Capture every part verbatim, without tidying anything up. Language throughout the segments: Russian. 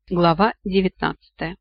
Глава девятнадцатая.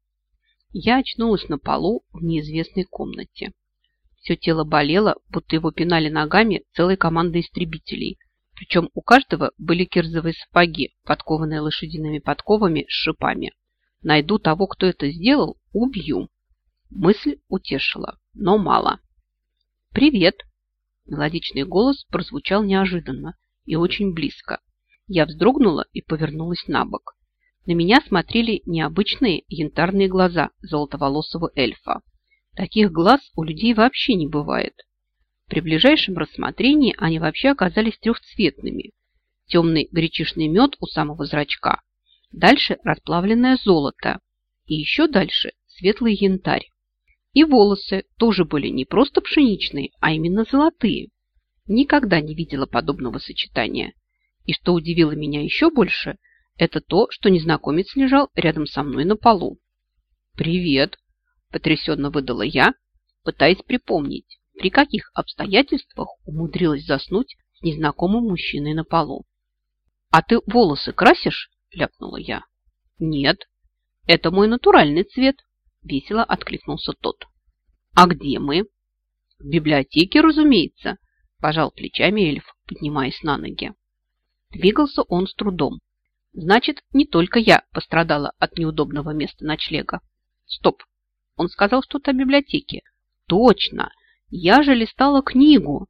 Я очнулась на полу в неизвестной комнате. Все тело болело, будто его пинали ногами целой командой истребителей. Причем у каждого были кирзовые сапоги, подкованные лошадиными подковами с шипами. Найду того, кто это сделал, убью. Мысль утешила, но мало. «Привет!» Мелодичный голос прозвучал неожиданно и очень близко. Я вздрогнула и повернулась на бок. На меня смотрели необычные янтарные глаза золотоволосого эльфа. Таких глаз у людей вообще не бывает. При ближайшем рассмотрении они вообще оказались трехцветными. Темный гречишный мед у самого зрачка, дальше расплавленное золото и еще дальше светлый янтарь. И волосы тоже были не просто пшеничные, а именно золотые. Никогда не видела подобного сочетания. И что удивило меня еще больше – это то, что незнакомец лежал рядом со мной на полу. «Привет!» – потрясенно выдала я, пытаясь припомнить, при каких обстоятельствах умудрилась заснуть с незнакомым мужчиной на полу. «А ты волосы красишь?» – ляпнула я. «Нет, это мой натуральный цвет», – весело откликнулся тот. «А где мы?» «В библиотеке, разумеется», – пожал плечами эльф, поднимаясь на ноги. Двигался он с трудом. Значит, не только я пострадала от неудобного места ночлега. Стоп, он сказал что-то о библиотеке. Точно, я же листала книгу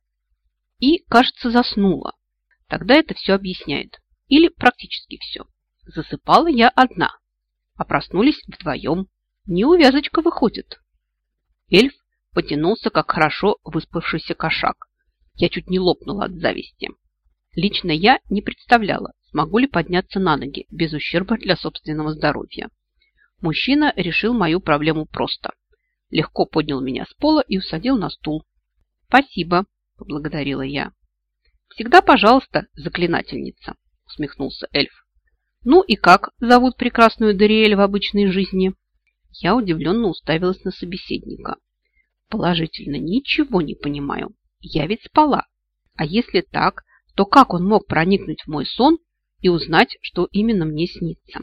и, кажется, заснула. Тогда это все объясняет. Или практически все. Засыпала я одна, а проснулись вдвоем. Неувязочка выходит. Эльф потянулся, как хорошо выспавшийся кошак. Я чуть не лопнула от зависти. Лично я не представляла, смогу ли подняться на ноги без ущерба для собственного здоровья. Мужчина решил мою проблему просто. Легко поднял меня с пола и усадил на стул. «Спасибо», – поблагодарила я. «Всегда пожалуйста, заклинательница», – усмехнулся эльф. «Ну и как зовут прекрасную Дариэль в обычной жизни?» Я удивленно уставилась на собеседника. Положительно ничего не понимаю. Я ведь спала. А если так, то как он мог проникнуть в мой сон и узнать, что именно мне снится?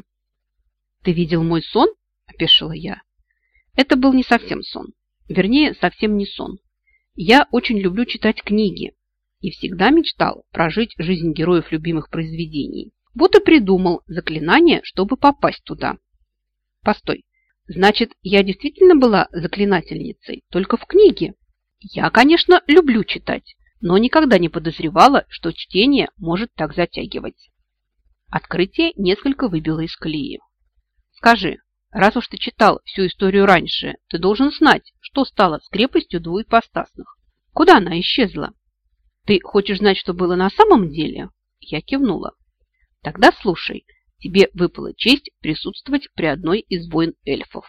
«Ты видел мой сон?» – опешила я. Это был не совсем сон. Вернее, совсем не сон. Я очень люблю читать книги и всегда мечтал прожить жизнь героев любимых произведений. Вот и придумал заклинание, чтобы попасть туда. Постой, значит, я действительно была заклинательницей, только в книге? Я, конечно, люблю читать, но никогда не подозревала, что чтение может так затягивать. Открытие несколько выбило из колеи. Скажи, раз уж ты читал всю историю раньше, ты должен знать, что стало с крепостью двуепостасных. Куда она исчезла? Ты хочешь знать, что было на самом деле? Я кивнула. Тогда слушай, тебе выпала честь присутствовать при одной из войн эльфов.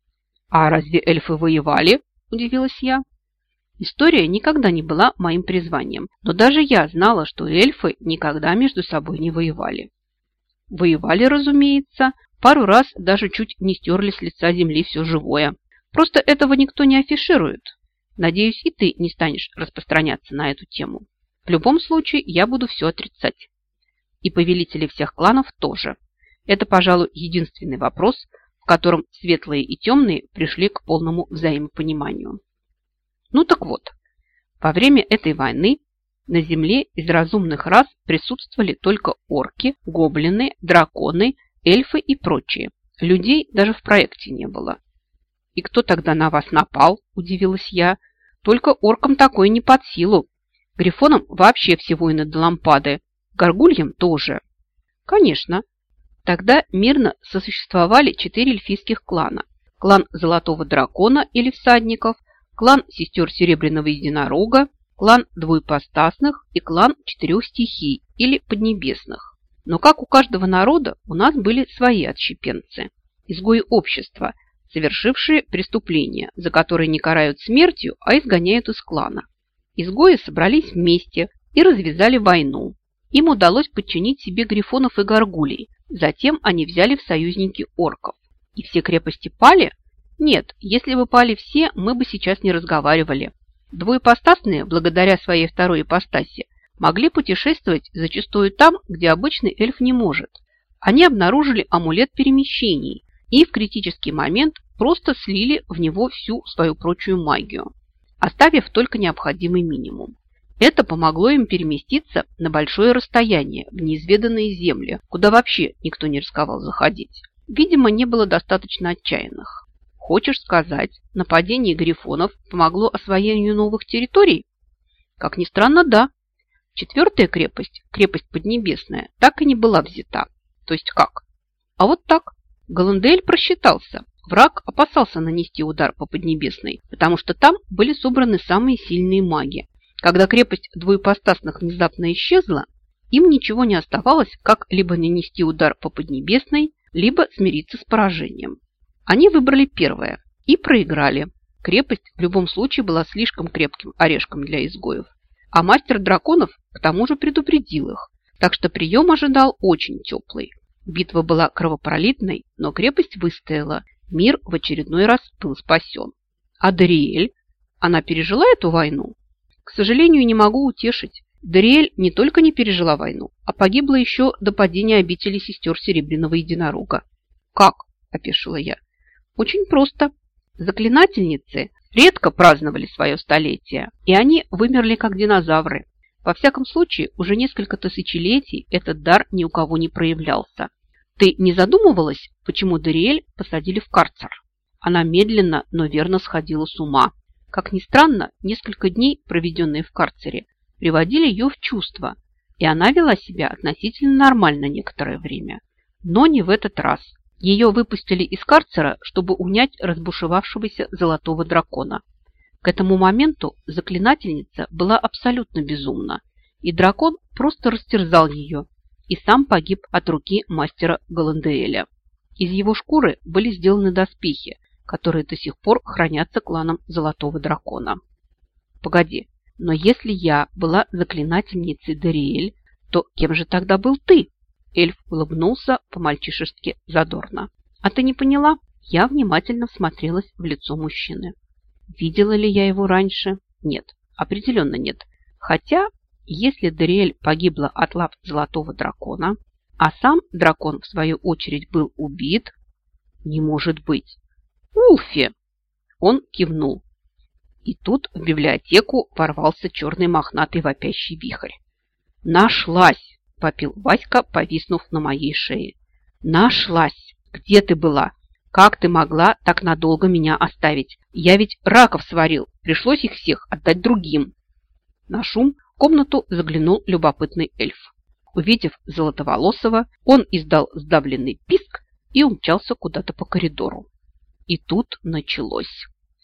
А разве эльфы воевали? Удивилась я. История никогда не была моим призванием, но даже я знала, что эльфы никогда между собой не воевали. Воевали, разумеется, пару раз даже чуть не стерли с лица земли все живое. Просто этого никто не афиширует. Надеюсь, и ты не станешь распространяться на эту тему. В любом случае, я буду все отрицать. И повелители всех кланов тоже. Это, пожалуй, единственный вопрос, в котором светлые и темные пришли к полному взаимопониманию. Ну так вот, во время этой войны на земле из разумных рас присутствовали только орки, гоблины, драконы, эльфы и прочие. Людей даже в проекте не было. «И кто тогда на вас напал?» – удивилась я. «Только оркам такое не под силу. Грифонам вообще все войны до лампады. Горгульям тоже». «Конечно. Тогда мирно сосуществовали четыре эльфийских клана. Клан Золотого Дракона или Всадников, клан Сестер Серебряного Единорога, клан Двуепостасных и клан Четырех Стихий или Поднебесных. Но как у каждого народа, у нас были свои отщепенцы, изгои общества, совершившие преступления, за которые не карают смертью, а изгоняют из клана. Изгои собрались вместе и развязали войну. Им удалось подчинить себе грифонов и горгулей, затем они взяли в союзники орков. И все крепости пали? Нет, если бы пали все, мы бы сейчас не разговаривали. Двуепостасные, благодаря своей второй ипостаси, могли путешествовать зачастую там, где обычный эльф не может. Они обнаружили амулет перемещений и в критический момент просто слили в него всю свою прочую магию, оставив только необходимый минимум. Это помогло им переместиться на большое расстояние в неизведанные земли, куда вообще никто не рисковал заходить. Видимо, не было достаточно отчаянных. Хочешь сказать, нападение грифонов помогло освоению новых территорий? Как ни странно, да. Четвертая крепость, крепость Поднебесная, так и не была взята. То есть как? А вот так. Галандель просчитался. Враг опасался нанести удар по Поднебесной, потому что там были собраны самые сильные маги. Когда крепость двуепостасных внезапно исчезла, им ничего не оставалось, как либо нанести удар по Поднебесной, либо смириться с поражением. Они выбрали первое и проиграли. Крепость в любом случае была слишком крепким орешком для изгоев. А мастер драконов к тому же предупредил их, так что прием ожидал очень теплый. Битва была кровопролитной, но крепость выстояла. Мир в очередной раз был спасен. А Дариэль? Она пережила эту войну? К сожалению, не могу утешить. Дариэль не только не пережила войну, а погибла еще до падения обители сестер Серебряного Единорога. «Как?» – опешила я. «Очень просто. Заклинательницы редко праздновали свое столетие, и они вымерли как динозавры. Во всяком случае, уже несколько тысячелетий этот дар ни у кого не проявлялся. Ты не задумывалась, почему Дариэль посадили в карцер? Она медленно, но верно сходила с ума. Как ни странно, несколько дней, проведенные в карцере, приводили ее в чувство, и она вела себя относительно нормально некоторое время. Но не в этот раз. Ее выпустили из карцера, чтобы унять разбушевавшегося золотого дракона. К этому моменту заклинательница была абсолютно безумна, и дракон просто растерзал ее и сам погиб от руки мастера Галанделя. Из его шкуры были сделаны доспехи, которые до сих пор хранятся кланом Золотого Дракона. Погоди, но если я была заклинательницей Дариэль, то кем же тогда был ты? Эльф улыбнулся по-мальчишески задорно. А ты не поняла? Я внимательно всмотрелась в лицо мужчины. Видела ли я его раньше? Нет, определенно нет. Хотя, если Дариэль погибла от лап Золотого Дракона, а сам дракон, в свою очередь, был убит, не может быть. Улфи! Он кивнул. И тут в библиотеку ворвался черный мохнатый вопящий вихрь. «Нашлась!» – попил Васька, повиснув на моей шее. «Нашлась! Где ты была? Как ты могла так надолго меня оставить? Я ведь раков сварил, пришлось их всех отдать другим». На шум в комнату заглянул любопытный эльф. Увидев Золотоволосого, он издал сдавленный писк и умчался куда-то по коридору. И тут началось.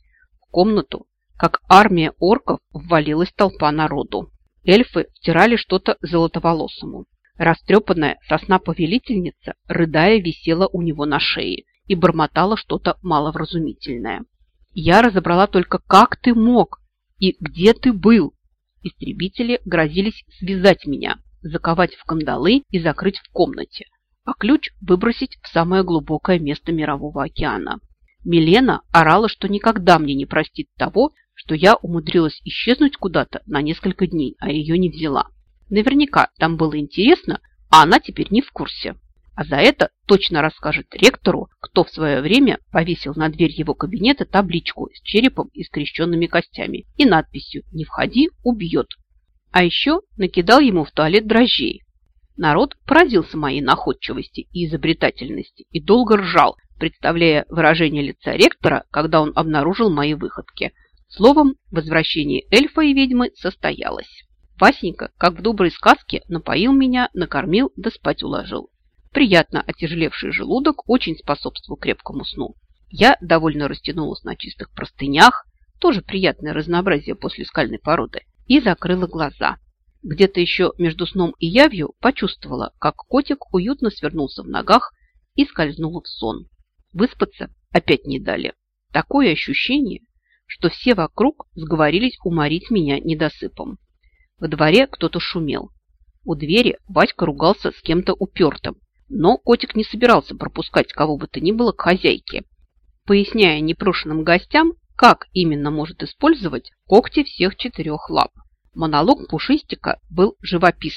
В комнату, как армия орков, ввалилась толпа народу. Эльфы втирали что-то Золотоволосому. Растрепанная сосна-повелительница, рыдая, висела у него на шее и бормотала что-то маловразумительное. Я разобрала только, как ты мог и где ты был. Истребители грозились связать меня, заковать в кандалы и закрыть в комнате, а ключ выбросить в самое глубокое место Мирового океана. Милена орала, что никогда мне не простит того, что я умудрилась исчезнуть куда-то на несколько дней, а ее не взяла. Наверняка там было интересно, а она теперь не в курсе. А за это точно расскажет ректору, кто в свое время повесил на дверь его кабинета табличку с черепом и скрещенными костями и надписью «Не входи, убьет». А еще накидал ему в туалет дрожжей. Народ поразился моей находчивости и изобретательности и долго ржал, представляя выражение лица ректора, когда он обнаружил мои выходки. Словом, возвращение эльфа и ведьмы состоялось. Васенька, как в доброй сказке, напоил меня, накормил да спать уложил. Приятно отяжелевший желудок очень способствовал крепкому сну. Я довольно растянулась на чистых простынях, тоже приятное разнообразие после скальной породы, и закрыла глаза. Где-то еще между сном и явью почувствовала, как котик уютно свернулся в ногах и скользнула в сон. Выспаться опять не дали. Такое ощущение, что все вокруг сговорились уморить меня недосыпом. Во дворе кто-то шумел. У двери Васька ругался с кем-то упертым, но котик не собирался пропускать кого бы то ни было к хозяйке, поясняя непрошенным гостям, как именно может использовать когти всех четырех лап. Монолог Пушистика был живописным,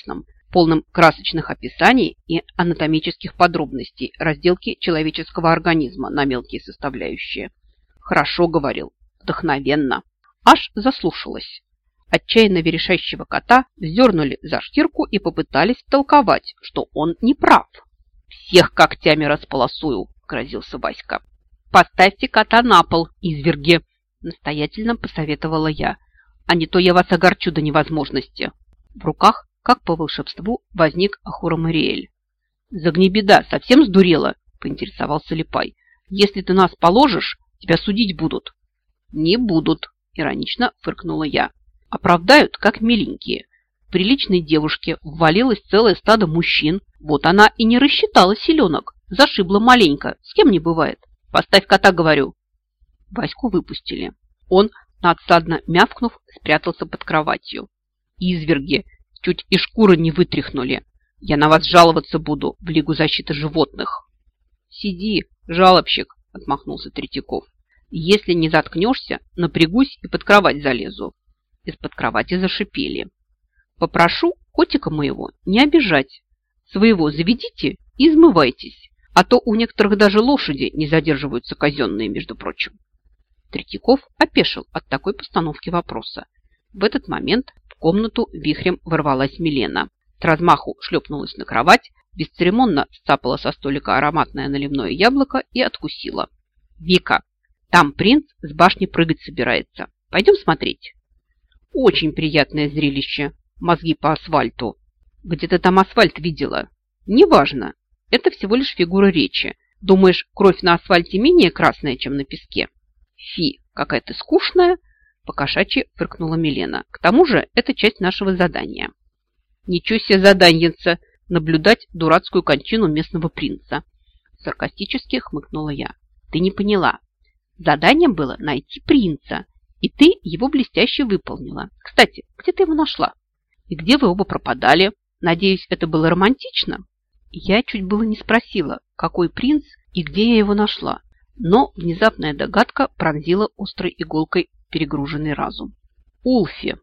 полным красочных описаний и анатомических подробностей разделки человеческого организма на мелкие составляющие. Хорошо говорил, вдохновенно. Аж заслушалась. Отчаянно верещащего кота вздернули за шкирку и попытались толковать, что он не прав. «Всех когтями располосую», – грозился Васька. «Поставьте кота на пол, изверги», – настоятельно посоветовала я. «А не то я вас огорчу до невозможности». В руках, как по волшебству, возник Ахура Мариэль. «Загнебеда, совсем сдурела?» – поинтересовался Липай. «Если ты нас положишь, тебя судить будут». «Не будут», – иронично фыркнула я. «Оправдают, как миленькие. Приличной девушке ввалилось целое стадо мужчин. Вот она и не рассчитала селенок. Зашибла маленько. С кем не бывает. Поставь кота, говорю». Ваську выпустили. Он, надсадно мявкнув, спрятался под кроватью. «Изверги! Чуть и шкуры не вытряхнули. Я на вас жаловаться буду в Лигу защиты животных». «Сиди, жалобщик», – отмахнулся Третьяков. «Если не заткнешься, напрягусь и под кровать залезу». Из-под кровати зашипели. «Попрошу котика моего не обижать. Своего заведите и измывайтесь, а то у некоторых даже лошади не задерживаются казенные, между прочим». Третьяков опешил от такой постановки вопроса. В этот момент в комнату вихрем ворвалась Милена. С размаху шлепнулась на кровать, бесцеремонно сцапала со столика ароматное наливное яблоко и откусила. «Вика, там принц с башни прыгать собирается. Пойдем смотреть». «Очень приятное зрелище. Мозги по асфальту». «Где ты там асфальт видела?» «Неважно. Это всего лишь фигура речи. Думаешь, кровь на асфальте менее красная, чем на песке?» «Фи, какая ты скучная!» – покошачьи фыркнула Милена. «К тому же это часть нашего задания». «Ничего себе заданьица! Наблюдать дурацкую кончину местного принца!» Саркастически хмыкнула я. «Ты не поняла. Заданием было найти принца, и ты его блестяще выполнила. Кстати, где ты его нашла? И где вы оба пропадали? Надеюсь, это было романтично?» Я чуть было не спросила, какой принц и где я его нашла, но внезапная догадка пронзила острой иголкой перегруженный разум. «Улфи!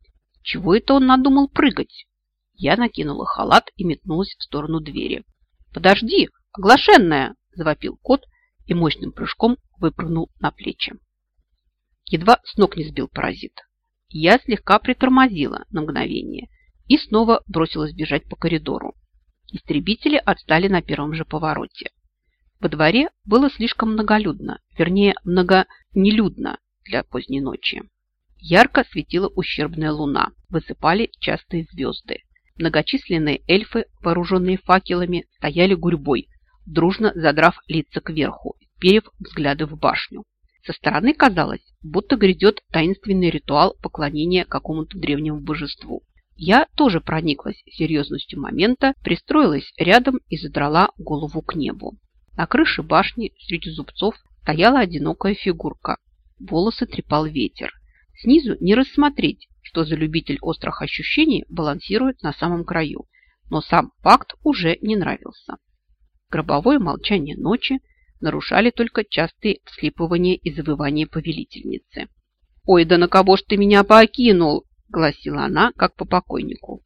Чего это он надумал прыгать?» Я накинула халат и метнулась в сторону двери. «Подожди, оглашенная!» – завопил кот и мощным прыжком выпрыгнул на плечи. Едва с ног не сбил паразит. Я слегка притормозила на мгновение и снова бросилась бежать по коридору. Истребители отстали на первом же повороте. Во дворе было слишком многолюдно, вернее, многонелюдно для поздней ночи. Ярко светила ущербная луна, высыпали частые звезды. Многочисленные эльфы, вооруженные факелами, стояли гурьбой, дружно задрав лица кверху, вперев взгляды в башню. Со стороны казалось, будто грядет таинственный ритуал поклонения какому-то древнему божеству. Я тоже прониклась серьезностью момента, пристроилась рядом и задрала голову к небу. На крыше башни среди зубцов стояла одинокая фигурка. Волосы трепал ветер. Снизу не рассмотреть, что за любитель острых ощущений балансирует на самом краю, но сам факт уже не нравился. Гробовое молчание ночи нарушали только частые всхлипывания и завывания повелительницы. «Ой, да на кого ж ты меня покинул?» – гласила она, как по покойнику.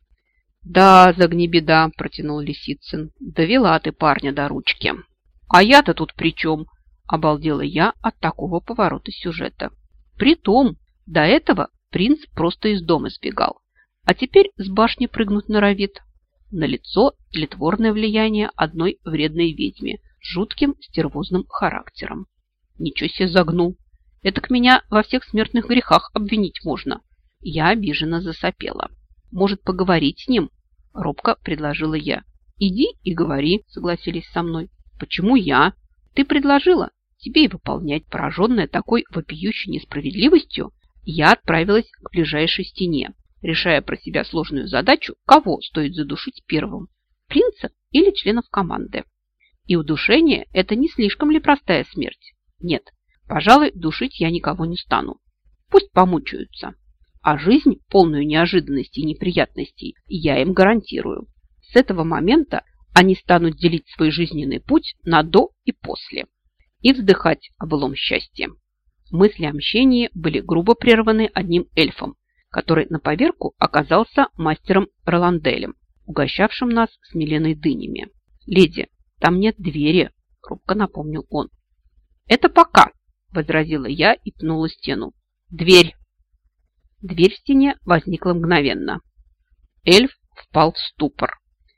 «Да, загнебеда», – протянул Лисицын, – «довела ты парня до ручки». «А я-то тут при чем?» – обалдела я от такого поворота сюжета. «Притом, до этого принц просто из дома сбегал, а теперь с башни прыгнуть норовит. Налицо тлетворное влияние одной вредной ведьме с жутким стервозным характером. Ничего себе загнул. Этак меня во всех смертных грехах обвинить можно». Я обиженно засопела. «Может, поговорить с ним?» – робко предложила я. «Иди и говори», – согласились со мной. «Почему я? Ты предложила. Тебе и выполнять». Пораженная такой вопиющей несправедливостью, я отправилась к ближайшей стене, решая про себя сложную задачу, кого стоит задушить первым – принца или членов команды. И удушение – это не слишком ли простая смерть? Нет, пожалуй, душить я никого не стану. Пусть помучаются. А жизнь, полную неожиданностей и неприятностей, я им гарантирую. С этого момента они станут делить свой жизненный путь на до и после и вздыхать о былом счастье. Мысли о мщении были грубо прерваны одним эльфом, который на поверку оказался мастером Роланделем. угощавшим нас с Миленой дынями. «Леди, там нет двери», – робко напомнил он. «Это пока», – возразила я и пнула стену. «Дверь!» Дверь в стене возникла мгновенно. Эльф впал в ступор.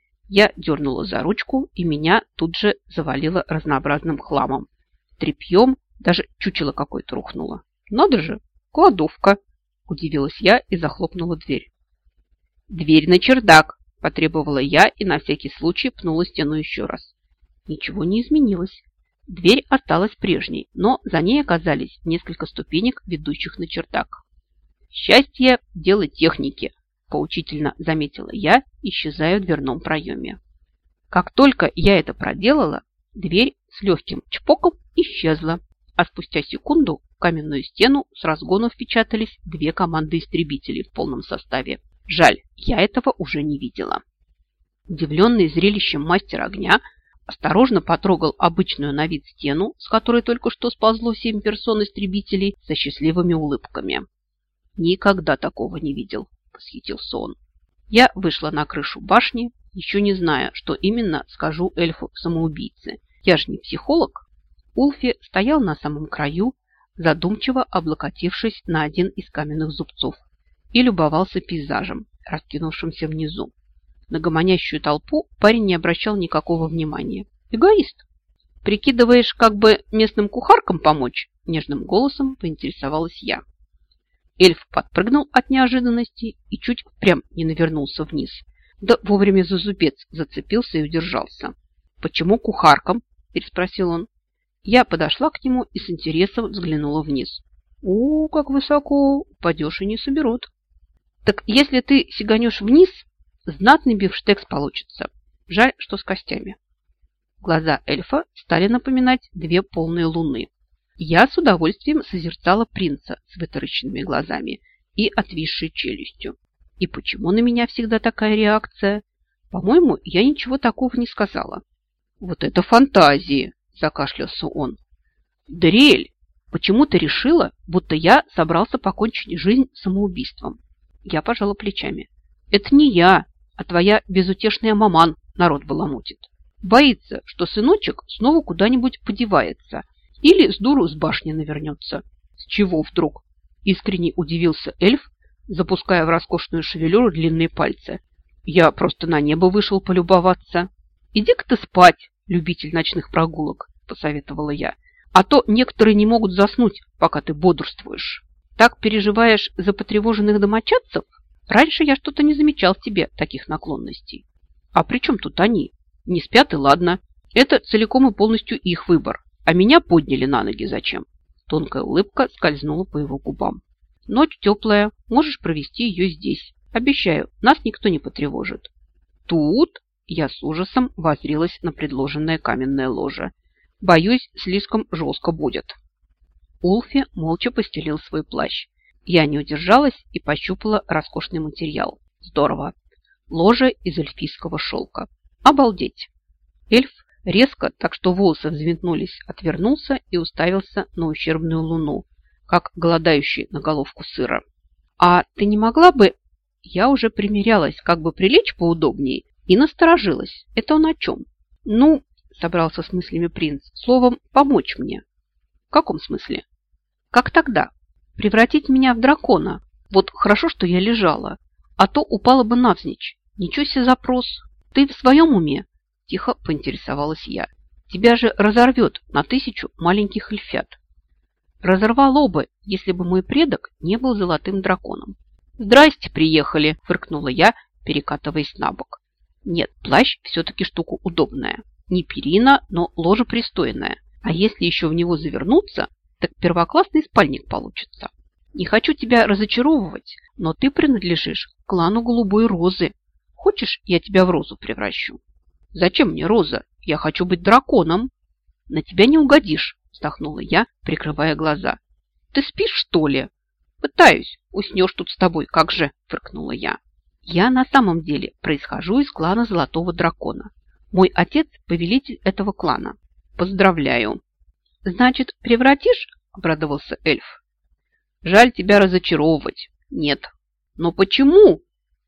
Я дернула за ручку, и меня тут же завалило разнообразным хламом. Тряпьем, даже чучело какое-то рухнуло. «Надо же, кладовка!» – удивилась я и захлопнула дверь. «Дверь на чердак!» – потребовала я и на всякий случай пнула стену еще раз. Ничего не изменилось. Дверь осталась прежней, но за ней оказались несколько ступенек, ведущих на чердак. «Счастье – дело техники», – поучительно заметила я, исчезая в дверном проеме. Как только я это проделала, дверь с легким чпоком исчезла, а спустя секунду в каменную стену с разгону впечатались две команды истребителей в полном составе. Жаль, я этого уже не видела. Удивленный зрелищем мастер огня осторожно потрогал обычную на вид стену, с которой только что сползло семь персон истребителей со счастливыми улыбками. «Никогда такого не видел», – восхитился он. Я вышла на крышу башни, еще не зная, что именно скажу эльфу-самоубийце. Я же не психолог. Улфи стоял на самом краю, задумчиво облокотившись на один из каменных зубцов, и любовался пейзажем, раскинувшимся внизу. На гомонящую толпу парень не обращал никакого внимания. Эгоист. «Прикидываешь, как бы местным кухаркам помочь?» – нежным голосом поинтересовалась я. Эльф подпрыгнул от неожиданности и чуть прям не навернулся вниз. Да вовремя за зубец зацепился и удержался. «Почему кухаркам?» – переспросил он. Я подошла к нему и с интересом взглянула вниз. «О, как высоко! Упадешь и не соберут». «Так если ты сиганешь вниз, знатный бифштекс получится. Жаль, что с костями». Глаза эльфа стали напоминать две полные луны. Я с удовольствием созерцала принца с вытаращенными глазами и отвисшей челюстью. И почему на меня всегда такая реакция? По-моему, я ничего такого не сказала. «Вот это фантазии!» – закашлялся он. «Дариэль, почему ты решила, будто я собрался покончить жизнь самоубийством?» Я пожала плечами. «Это не я, а твоя безутешная маман народ баламутит. Боится, что сыночек снова куда-нибудь подевается или с дуру с башни навернется». «С чего вдруг?» – искренне удивился эльф, запуская в роскошную шевелюру длинные пальцы. «Я просто на небо вышел полюбоваться». «Иди-ка ты спать, любитель ночных прогулок», – посоветовала я. «А то некоторые не могут заснуть, пока ты бодрствуешь. Так переживаешь за потревоженных домочадцев? Раньше я что-то не замечал в тебе таких наклонностей». «А при чем тут они? Не спят и ладно. Это целиком и полностью их выбор. А меня подняли на ноги зачем?» Тонкая улыбка скользнула по его губам. «Ночь теплая, можешь провести ее здесь. Обещаю, нас никто не потревожит». «Тут?» – я с ужасом воззрилась на предложенное каменное ложе. «Боюсь, слишком жестко будет». Улфи молча постелил свой плащ. Я не удержалась и пощупала роскошный материал. Здорово. Ложе из эльфийского шелка. Обалдеть! Эльф резко, так что волосы взвинтнулись, отвернулся и уставился на ущербную луну, как голодающий на головку сыра. «А ты не могла бы...» Я уже примерялась, как бы прилечь поудобнее, и насторожилась. Это он о чем? «Ну...» – собрался с мыслями принц. «Словом, помочь мне». «В каком смысле?» «Как тогда? Превратить меня в дракона. Вот хорошо, что я лежала, а то упала бы навзничь. Ничего себе запрос. Ты в своем уме?» – тихо поинтересовалась я. «Тебя же разорвет на тысячу маленьких эльфят». «Разорвало бы, если бы мой предок не был золотым драконом». «Здрасте, приехали!» – фыркнула я, перекатываясь на бок. «Нет, плащ все-таки штука удобная. Не перина, но ложе пристойное. А если еще в него завернуться, так первоклассный спальник получится. Не хочу тебя разочаровывать, но ты принадлежишь к клану Голубой Розы. Хочешь, я тебя в розу превращу?» «Зачем мне роза? Я хочу быть драконом». «На тебя не угодишь», – вздохнула я, прикрывая глаза. «Ты спишь, что ли?» «Пытаюсь. Уснешь тут с тобой, как же», – фыркнула я. «Я на самом деле происхожу из клана Золотого Дракона. Мой отец – повелитель этого клана. Поздравляю». «Значит, превратишь?» – обрадовался эльф. «Жаль тебя разочаровывать». «Нет». «Но почему?»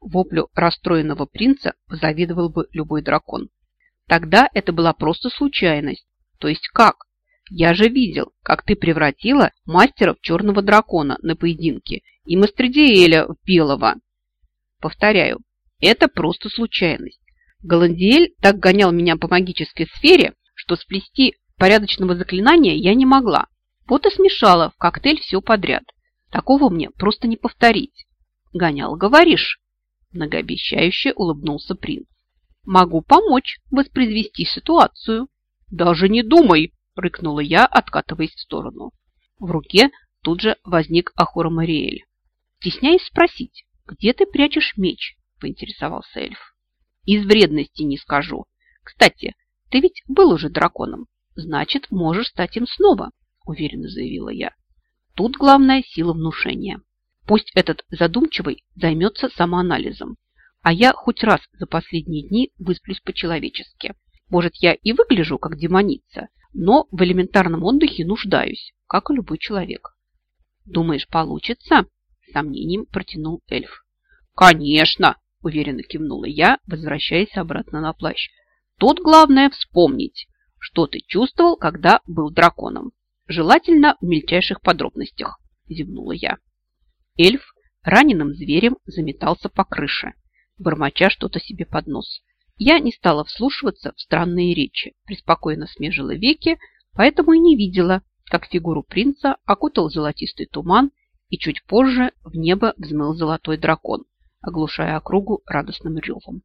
Воплю расстроенного принца позавидовал бы любой дракон. Тогда это была просто случайность. То есть как? Я же видел, как ты превратила мастера в черного дракона на поединке и Мастридиэля в белого. Повторяю, это просто случайность. Галандиэль так гонял меня по магической сфере, что сплести порядочного заклинания я не могла. Вот и смешала в коктейль все подряд. Такого мне просто не повторить. Гонял, говоришь? Многообещающе улыбнулся принц. Могу помочь воспроизвести ситуацию. Даже не думай, рыкнула я, откатываясь в сторону. В руке тут же возник Ахура Мариэль. Стесняясь спросить, где ты прячешь меч? Поинтересовался эльф. Из вредности не скажу. Кстати, ты ведь был уже драконом. Значит, можешь стать им снова, уверенно заявила я. Тут главная сила внушения. Пусть этот задумчивый займется самоанализом, а я хоть раз за последние дни высплюсь по-человечески. Может, я и выгляжу как демоница, но в элементарном отдыхе нуждаюсь, как и любой человек. Думаешь, получится? С сомнением протянул эльф. Конечно, уверенно кивнула я, возвращаясь обратно на плащ. Тут главное вспомнить, что ты чувствовал, когда был драконом. Желательно в мельчайших подробностях, зевнула я. Эльф раненым зверем заметался по крыше, бормоча что-то себе под нос. Я не стала вслушиваться в странные речи, преспокойно смежила веки, поэтому и не видела, как фигуру принца окутал золотистый туман, и чуть позже в небо взмыл золотой дракон, оглушая округу радостным ревом.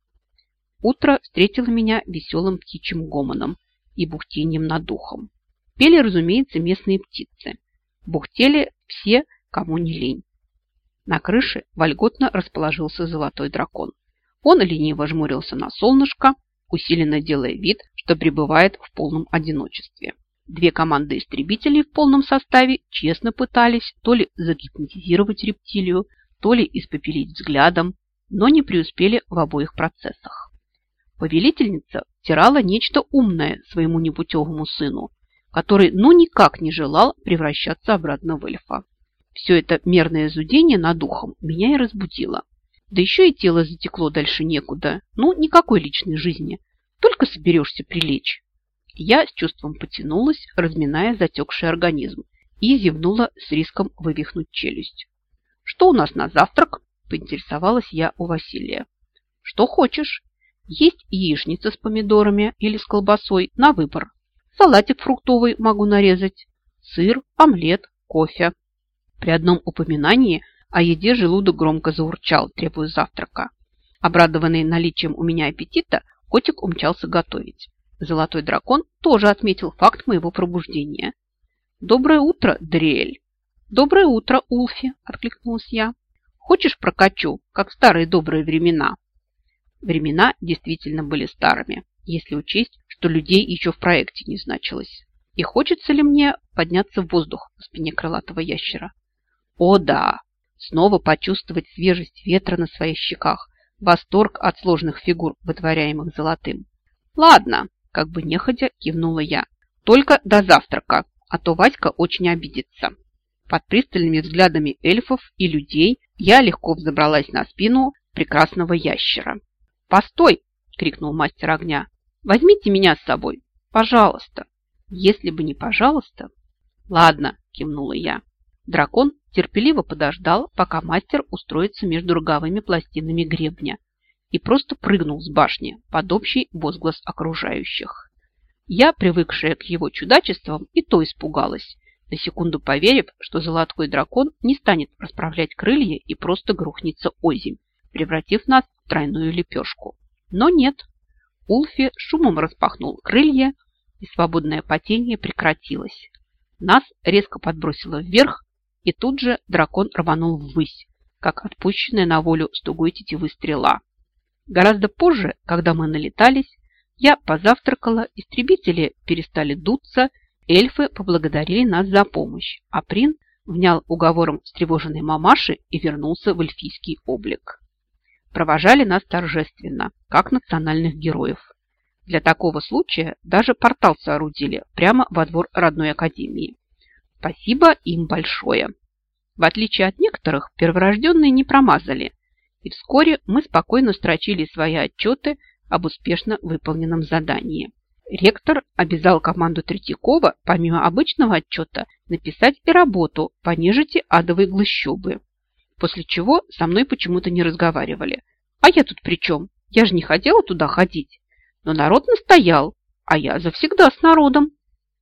Утро встретило меня веселым птичьим гомоном и бухтением над ухом. Пели, разумеется, местные птицы. Бухтели все, кому не лень. На крыше вольготно расположился золотой дракон. Он лениво жмурился на солнышко, усиленно делая вид, что пребывает в полном одиночестве. Две команды истребителей в полном составе честно пытались то ли загипнотизировать рептилию, то ли испепелить взглядом, но не преуспели в обоих процессах. Повелительница втирала нечто умное своему непутевому сыну, который ну никак не желал превращаться обратно в эльфа. Все это мерное зудение над ухом меня и разбудило. Да еще и тело затекло дальше некуда. Ну, никакой личной жизни. Только соберешься прилечь. Я с чувством потянулась, разминая затекший организм, и зевнула с риском вывихнуть челюсть. «Что у нас на завтрак?» – поинтересовалась я у Василия. «Что хочешь. Есть яичница с помидорами или с колбасой на выбор. Салатик фруктовый могу нарезать. Сыр, омлет, кофе». При одном упоминании о еде желудок громко заурчал, требуя завтрака. Обрадованный наличием у меня аппетита, котик умчался готовить. Золотой дракон тоже отметил факт моего пробуждения. «Доброе утро, Дриэль!» «Доброе утро, Улфи!» – откликнулась я. «Хочешь прокачу, как в старые добрые времена?» Времена действительно были старыми, если учесть, что людей еще в проекте не значилось. И хочется ли мне подняться в воздух на спине крылатого ящера? О да! Снова почувствовать свежесть ветра на своих щеках, восторг от сложных фигур, вытворяемых золотым. Ладно, как бы нехотя кивнула я. Только до завтрака, а то Васька очень обидится. Под пристальными взглядами эльфов и людей я легко взобралась на спину прекрасного ящера. «Постой!» – крикнул мастер огня. «Возьмите меня с собой, пожалуйста!» «Если бы не пожалуйста...» «Ладно!» – кивнула я. Дракон терпеливо подождал, пока мастер устроится между роговыми пластинами гребня, и просто прыгнул с башни под общий возглас окружающих. Я, привыкшая к его чудачествам, и то испугалась, на секунду поверив, что золотой дракон не станет расправлять крылья и просто грохнется озимь, превратив нас в тройную лепешку. Но нет. Улфи шумом распахнул крылья, и свободное падение прекратилось. Нас резко подбросило вверх, и тут же дракон рванул ввысь, как отпущенная на волю с тугой тетивы стрела. Гораздо позже, когда мы налетались, я позавтракала, истребители перестали дуться, эльфы поблагодарили нас за помощь, а принц внял уговором встревоженной мамаши и вернулся в эльфийский облик. Провожали нас торжественно, как национальных героев. Для такого случая даже портал соорудили прямо во двор родной академии. Спасибо им большое. В отличие от некоторых, перворожденные не промазали. И вскоре мы спокойно строчили свои отчеты об успешно выполненном задании. Ректор обязал команду Третьякова, помимо обычного отчета, написать и работу по нежити адовой глыщобы. После чего со мной почему-то не разговаривали. А я тут при чем? Я же не хотела туда ходить. Но народ настоял, а я завсегда с народом.